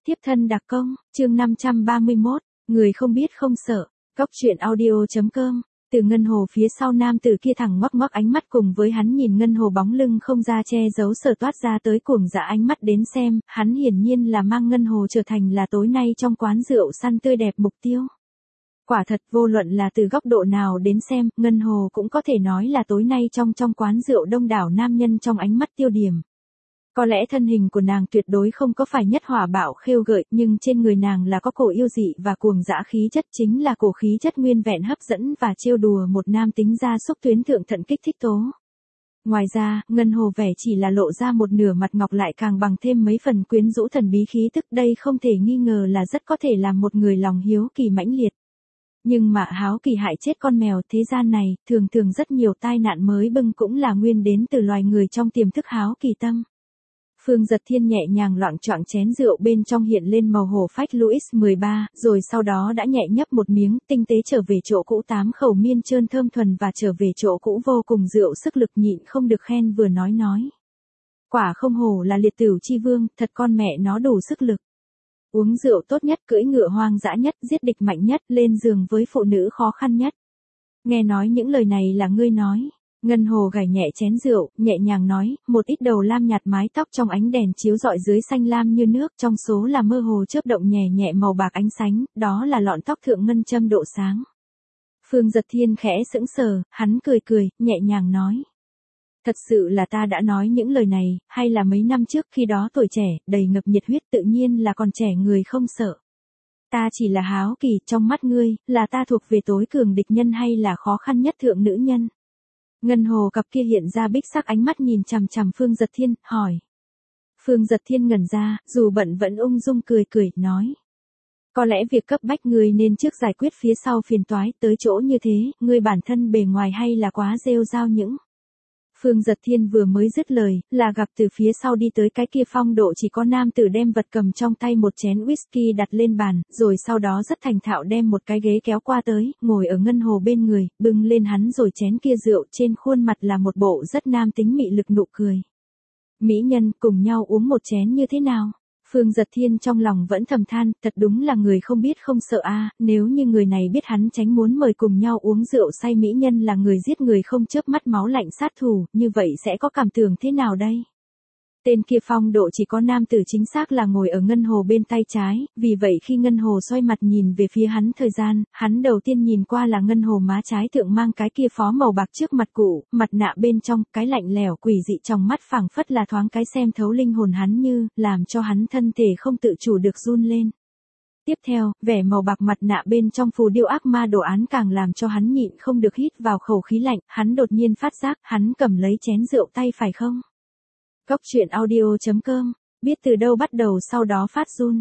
Tiếp thân đặc công, chương 531, người không biết không sợ, Cốc truyện audio.com. Từ Ngân Hồ phía sau nam tử kia thẳng ngoắc ngoắc ánh mắt cùng với hắn nhìn Ngân Hồ bóng lưng không ra che giấu sở toát ra tới cuồng dã ánh mắt đến xem, hắn hiển nhiên là mang Ngân Hồ trở thành là tối nay trong quán rượu săn tươi đẹp mục tiêu. Quả thật vô luận là từ góc độ nào đến xem, Ngân Hồ cũng có thể nói là tối nay trong quán rượu đông đảo nam nhân trong ánh mắt tiêu điểm. Có lẽ thân hình của nàng tuyệt đối không có phải nhất hỏa bạo khêu gợi, nhưng trên người nàng là có cổ yêu dị và cuồng dã khí chất, chính là cổ khí chất nguyên vẹn hấp dẫn và trêu đùa một nam tính gia súc tuyến thượng thận kích thích tố. Ngoài ra, Ngân Hồ vẻ chỉ là lộ ra một nửa mặt ngọc lại càng bằng thêm mấy phần quyến rũ thần bí khí tức, đây không thể nghi ngờ là rất có thể làm một người lòng hiếu kỳ mãnh liệt. Nhưng mà háo kỳ hại chết con mèo, thế gian này, thường thường rất nhiều tai nạn mới bưng cũng là nguyên đến từ loài người trong tiềm thức háo kỳ tâm. Phương Giật Thiên nhẹ nhàng loạng choạng chén rượu bên trong hiện lên màu hổ phách Louis 13, rồi sau đó đã nhẹ nhấp một miếng, tinh tế trở về chỗ cũ, tám khẩu miên trơn thơm thuần và trở về chỗ cũ vô cùng rượu sức lực, nhịn không được khen vừa nói. Quả không hổ là liệt tửu chi vương, thật con mẹ nó đủ sức lực. Uống rượu tốt nhất, cưỡi ngựa hoang dã nhất, giết địch mạnh nhất, lên giường với phụ nữ khó khăn nhất. Nghe nói những lời này là ngươi nói. Ngân Hồ gảy nhẹ chén rượu, nhẹ nhàng nói, một ít đầu lam nhạt mái tóc trong ánh đèn chiếu rọi dưới xanh lam như nước, trong số là mơ hồ chớp động nhẹ nhẹ màu bạc ánh sánh, đó là lọn tóc thượng ngân châm độ sáng. Phương Giật Thiên khẽ sững sờ, hắn cười, nhẹ nhàng nói. Thật sự là ta đã nói những lời này, hay là mấy năm trước khi đó tuổi trẻ, đầy ngập nhiệt huyết tự nhiên là còn trẻ người không sợ. Ta chỉ là háo kỳ, trong mắt ngươi, là ta thuộc về tối cường địch nhân hay là khó khăn nhất thượng nữ nhân? Ngân Hồ cặp kia hiện ra bích sắc ánh mắt nhìn chằm chằm Phương Giật Thiên, hỏi. Phương Giật Thiên ngẩn ra, dù bận vẫn ung dung cười, nói. Có lẽ việc cấp bách ngươi nên trước giải quyết phía sau phiền toái, tới chỗ như thế, ngươi bản thân bề ngoài hay là quá rêu rao những. Phương Giật Thiên vừa mới dứt lời, là gặp từ phía sau đi tới cái kia phong độ chỉ có nam tử đem vật cầm trong tay một chén whisky đặt lên bàn, rồi sau đó rất thành thạo đem một cái ghế kéo qua tới, ngồi ở Ngân Hồ bên người, bưng lên hắn rồi chén kia rượu, trên khuôn mặt là một bộ rất nam tính mị lực nụ cười. Mỹ nhân, cùng nhau uống một chén như thế nào? Phương Giật Thiên trong lòng vẫn thầm than, thật đúng là người không biết không sợ a, nếu như người này biết hắn tránh muốn mời cùng nhau uống rượu say mỹ nhân là người giết người không chớp mắt máu lạnh sát thủ, như vậy sẽ có cảm tưởng thế nào đây? Tên kia phong độ chỉ có nam tử chính xác là ngồi ở Ngân Hồ bên tay trái, vì vậy khi Ngân Hồ xoay mặt nhìn về phía hắn thời gian, hắn đầu tiên nhìn qua là Ngân Hồ má trái thượng mang cái kia phó màu bạc trước mặt cụ, mặt nạ bên trong, cái lạnh lẽo quỷ dị trong mắt phảng phất là thoáng cái xem thấu linh hồn hắn như, làm cho hắn thân thể không tự chủ được run lên. Tiếp theo, vẻ màu bạc mặt nạ bên trong phù điêu ác ma đồ án càng làm cho hắn nhịn không được hít vào khẩu khí lạnh, hắn đột nhiên phát giác, hắn cầm lấy chén rượu tay phải không? Cốc truyện audio.com, biết từ đâu bắt đầu sau đó phát run.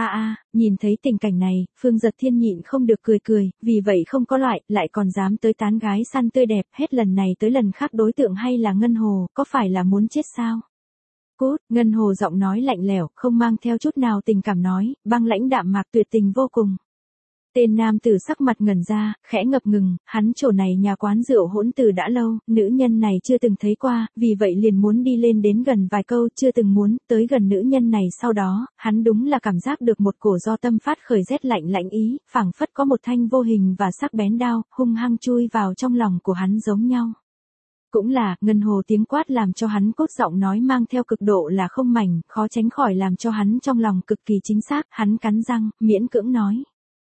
Nhìn thấy tình cảnh này, Phương Giật Thiên nhịn không được cười, vì vậy không có loại, lại còn dám tới tán gái săn tươi đẹp, hết lần này tới lần khác đối tượng hay là Ngân Hồ, có phải là muốn chết sao? Cút, Ngân Hồ giọng nói lạnh lẽo, không mang theo chút nào tình cảm nói, băng lãnh đạm mạc tuyệt tình vô cùng. Tên nam tử sắc mặt ngẩn ra, khẽ ngập ngừng, hắn chỗ này nhà quán rượu hỗn từ đã lâu, nữ nhân này chưa từng thấy qua, vì vậy liền muốn đi lên đến gần vài câu, chưa từng muốn, tới gần nữ nhân này sau đó, hắn đúng là cảm giác được một cổ do tâm phát khởi rét lạnh ý, phảng phất có một thanh vô hình và sắc bén đao, hung hăng chui vào trong lòng của hắn giống nhau. Cũng là, Ngân Hồ tiếng quát làm cho hắn cốt giọng nói mang theo cực độ là không mảnh, khó tránh khỏi làm cho hắn trong lòng cực kỳ chính xác, hắn cắn răng, miễn cưỡng nói.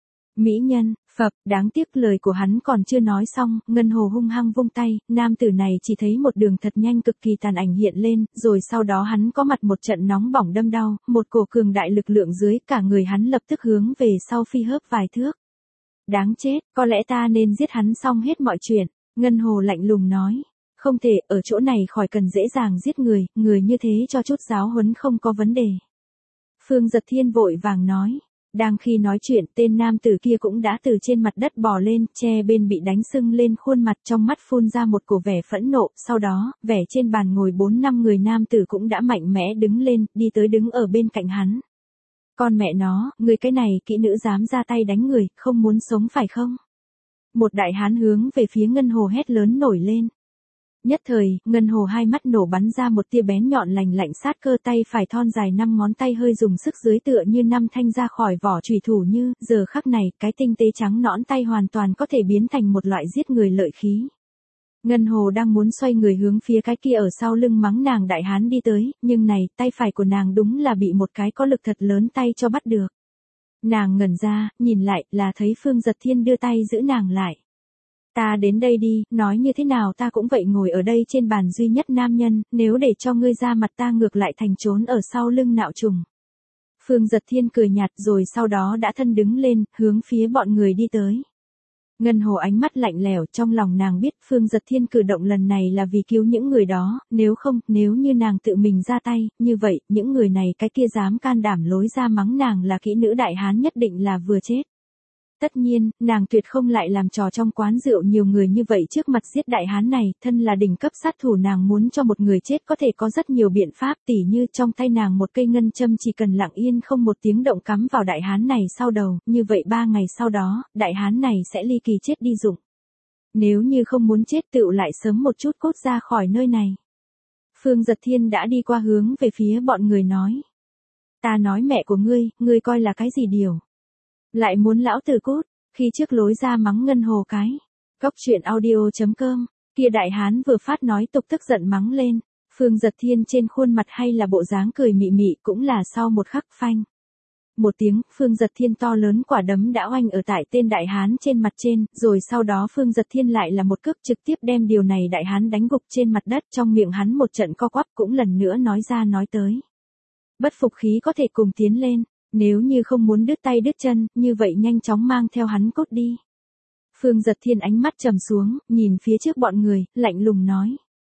Mỹ nhân, phập, đáng tiếc lời của hắn còn chưa nói xong, Ngân Hồ hung hăng vung tay, nam tử này chỉ thấy một đường thật nhanh cực kỳ tàn ảnh hiện lên, rồi sau đó hắn có mặt một trận nóng bỏng đâm đau, một cổ cường đại lực lượng dưới cả người hắn lập tức hướng về sau phi hớp vài thước. Đáng chết, có lẽ ta nên giết hắn xong hết mọi chuyện, Ngân Hồ lạnh lùng nói. Không thể, ở chỗ này khỏi cần dễ dàng giết người, người như thế cho chút giáo huấn không có vấn đề. Phương Giật Thiên vội vàng nói. Đang khi nói chuyện, tên nam tử kia cũng đã từ trên mặt đất bò lên, che bên bị đánh sưng lên khuôn mặt, trong mắt phun ra một cổ vẻ phẫn nộ, sau đó, vẻ trên bàn ngồi 4-5 người nam tử cũng đã mạnh mẽ đứng lên, đi tới đứng ở bên cạnh hắn. Con mẹ nó, người cái này kỹ nữ dám ra tay đánh người, không muốn sống phải không? Một đại hán hướng về phía Ngân Hồ hét lớn nổi lên. Nhất thời, Ngân Hồ hai mắt nổ bắn ra một tia bén nhọn lành lạnh, sát cơ, tay phải thon dài 5 ngón tay hơi dùng sức dưới tựa như 5 thanh ra khỏi vỏ chùy thủ, như, giờ khắc này, cái tinh tế trắng nõn tay hoàn toàn có thể biến thành một loại giết người lợi khí. Ngân Hồ đang muốn xoay người hướng phía cái kia ở sau lưng mắng nàng đại hán đi tới, nhưng này, tay phải của nàng đúng là bị một cái có lực thật lớn tay cho bắt được. Nàng ngẩn ra, nhìn lại, là thấy Phương Giật Thiên đưa tay giữ nàng lại. Ta đến đây đi, nói như thế nào ta cũng vậy, ngồi ở đây trên bàn duy nhất nam nhân, nếu để cho ngươi ra mặt ta ngược lại thành trốn ở sau lưng nạo trùng. Phương Giật Thiên cười nhạt rồi sau đó đã thân đứng lên, hướng phía bọn người đi tới. Ngân Hồ ánh mắt lạnh lẽo, trong lòng nàng biết Phương Giật Thiên cử động lần này là vì cứu những người đó, nếu không, nếu như nàng tự mình ra tay, như vậy, những người này cái kia dám can đảm lối ra mắng nàng là kỹ nữ đại hán nhất định là vừa chết. Tất nhiên, nàng tuyệt không lại làm trò trong quán rượu nhiều người như vậy trước mặt giết đại hán này, thân là đỉnh cấp sát thủ, nàng muốn cho một người chết có thể có rất nhiều biện pháp, tỉ như trong tay nàng một cây ngân châm chỉ cần lặng yên không một tiếng động cắm vào đại hán này sau đầu, như vậy 3 ngày sau đó, đại hán này sẽ ly kỳ chết đi dụng. Nếu như không muốn chết tựu lại sớm một chút cốt ra khỏi nơi này. Phương Giật Thiên đã đi qua hướng về phía bọn người nói. Ta nói mẹ của ngươi coi là cái gì điều? Lại muốn lão tử cút, khi trước lối ra mắng Ngân Hồ cái. Cóc truyện audio.com, kia đại hán vừa phát nói tục tức giận mắng lên. Phương Giật Thiên trên khuôn mặt hay là bộ dáng cười mị mị, cũng là sau một khắc phanh. Một tiếng, Phương Giật Thiên to lớn quả đấm đã oanh ở tại tên đại hán trên mặt trên, rồi sau đó Phương Giật Thiên lại là một cước trực tiếp đem điều này đại hán đánh gục trên mặt đất, trong miệng hắn một trận co quắp, cũng lần nữa nói ra nói tới. Bất phục khí có thể cùng tiến lên. Nếu như không muốn đứt tay đứt chân, như vậy nhanh chóng mang theo hắn cốt đi. Phương Giật Thiên ánh mắt trầm xuống, nhìn phía trước bọn người, lạnh lùng nói.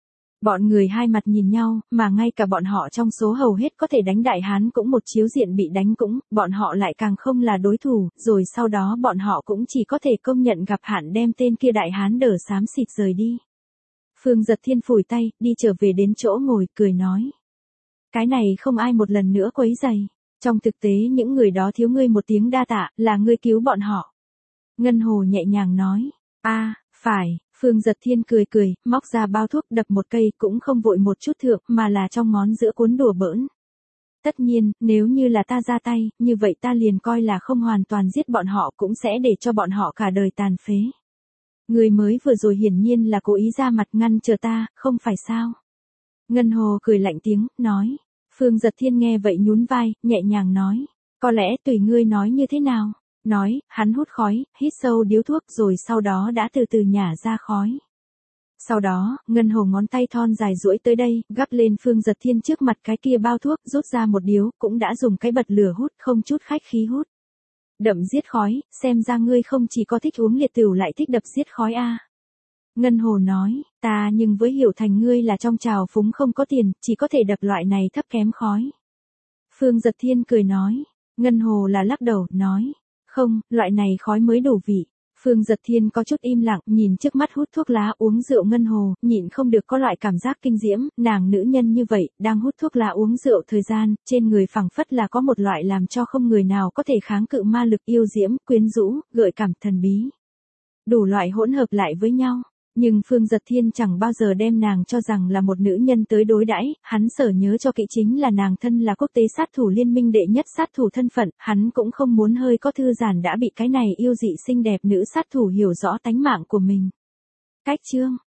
Bọn người hai mặt nhìn nhau, mà ngay cả bọn họ trong số hầu hết có thể đánh đại hán cũng một chiếu diện bị đánh cũng, bọn họ lại càng không là đối thủ, rồi sau đó bọn họ cũng chỉ có thể công nhận gặp hạn đem tên kia đại hán đờ xám xịt rời đi. Phương Giật Thiên phủi tay, đi trở về đến chỗ ngồi, cười nói. Cái này không ai một lần nữa quấy rầy. Trong thực tế những người đó thiếu ngươi một tiếng đa tạ, là ngươi cứu bọn họ. Ngân Hồ nhẹ nhàng nói, phải, Phương Giật Thiên cười cười, móc ra bao thuốc đập một cây, cũng không vội một chút thượng, mà là trong ngón giữa cuốn đùa bỡn. Tất nhiên, nếu như là ta ra tay, như vậy ta liền coi là không hoàn toàn giết bọn họ, cũng sẽ để cho bọn họ cả đời tàn phế. Người mới vừa rồi hiển nhiên là cố ý ra mặt ngăn chờ ta, không phải sao? Ngân Hồ cười lạnh tiếng, nói. Phương Giật Thiên nghe vậy nhún vai, nhẹ nhàng nói. Có lẽ tùy ngươi nói như thế nào. Nói, hắn hút khói, hít sâu điếu thuốc rồi sau đó đã từ từ nhả ra khói. Sau đó, Ngân Hồ ngón tay thon dài duỗi tới đây, gắp lên Phương Giật Thiên trước mặt cái kia bao thuốc, rút ra một điếu, cũng đã dùng cái bật lửa hút, không chút khách khí hút. Đậm giết khói, xem ra ngươi không chỉ có thích uống liệt tửu lại thích đập giết khói a. Ngân Hồ nói, ta nhưng với hiểu thành ngươi là trong trào phúng không có tiền, chỉ có thể đập loại này thấp kém khói. Phương Giật Thiên cười nói, Ngân Hồ là lắc đầu, nói, không, loại này khói mới đủ vị. Phương Giật Thiên có chút im lặng, nhìn trước mắt hút thuốc lá uống rượu Ngân Hồ, nhịn không được có loại cảm giác kinh diễm, nàng nữ nhân như vậy, đang hút thuốc lá uống rượu thời gian, trên người phảng phất là có một loại làm cho không người nào có thể kháng cự ma lực yêu diễm, quyến rũ, gợi cảm thần bí. Đủ loại hỗn hợp lại với nhau. Nhưng Phương Giật Thiên chẳng bao giờ đem nàng cho rằng là một nữ nhân tới đối đãi, hắn sở nhớ cho kỹ chính là nàng thân là quốc tế sát thủ liên minh đệ nhất sát thủ thân phận, hắn cũng không muốn hơi có thư giãn đã bị cái này yêu dị xinh đẹp nữ sát thủ hiểu rõ tánh mạng của mình. Cách chương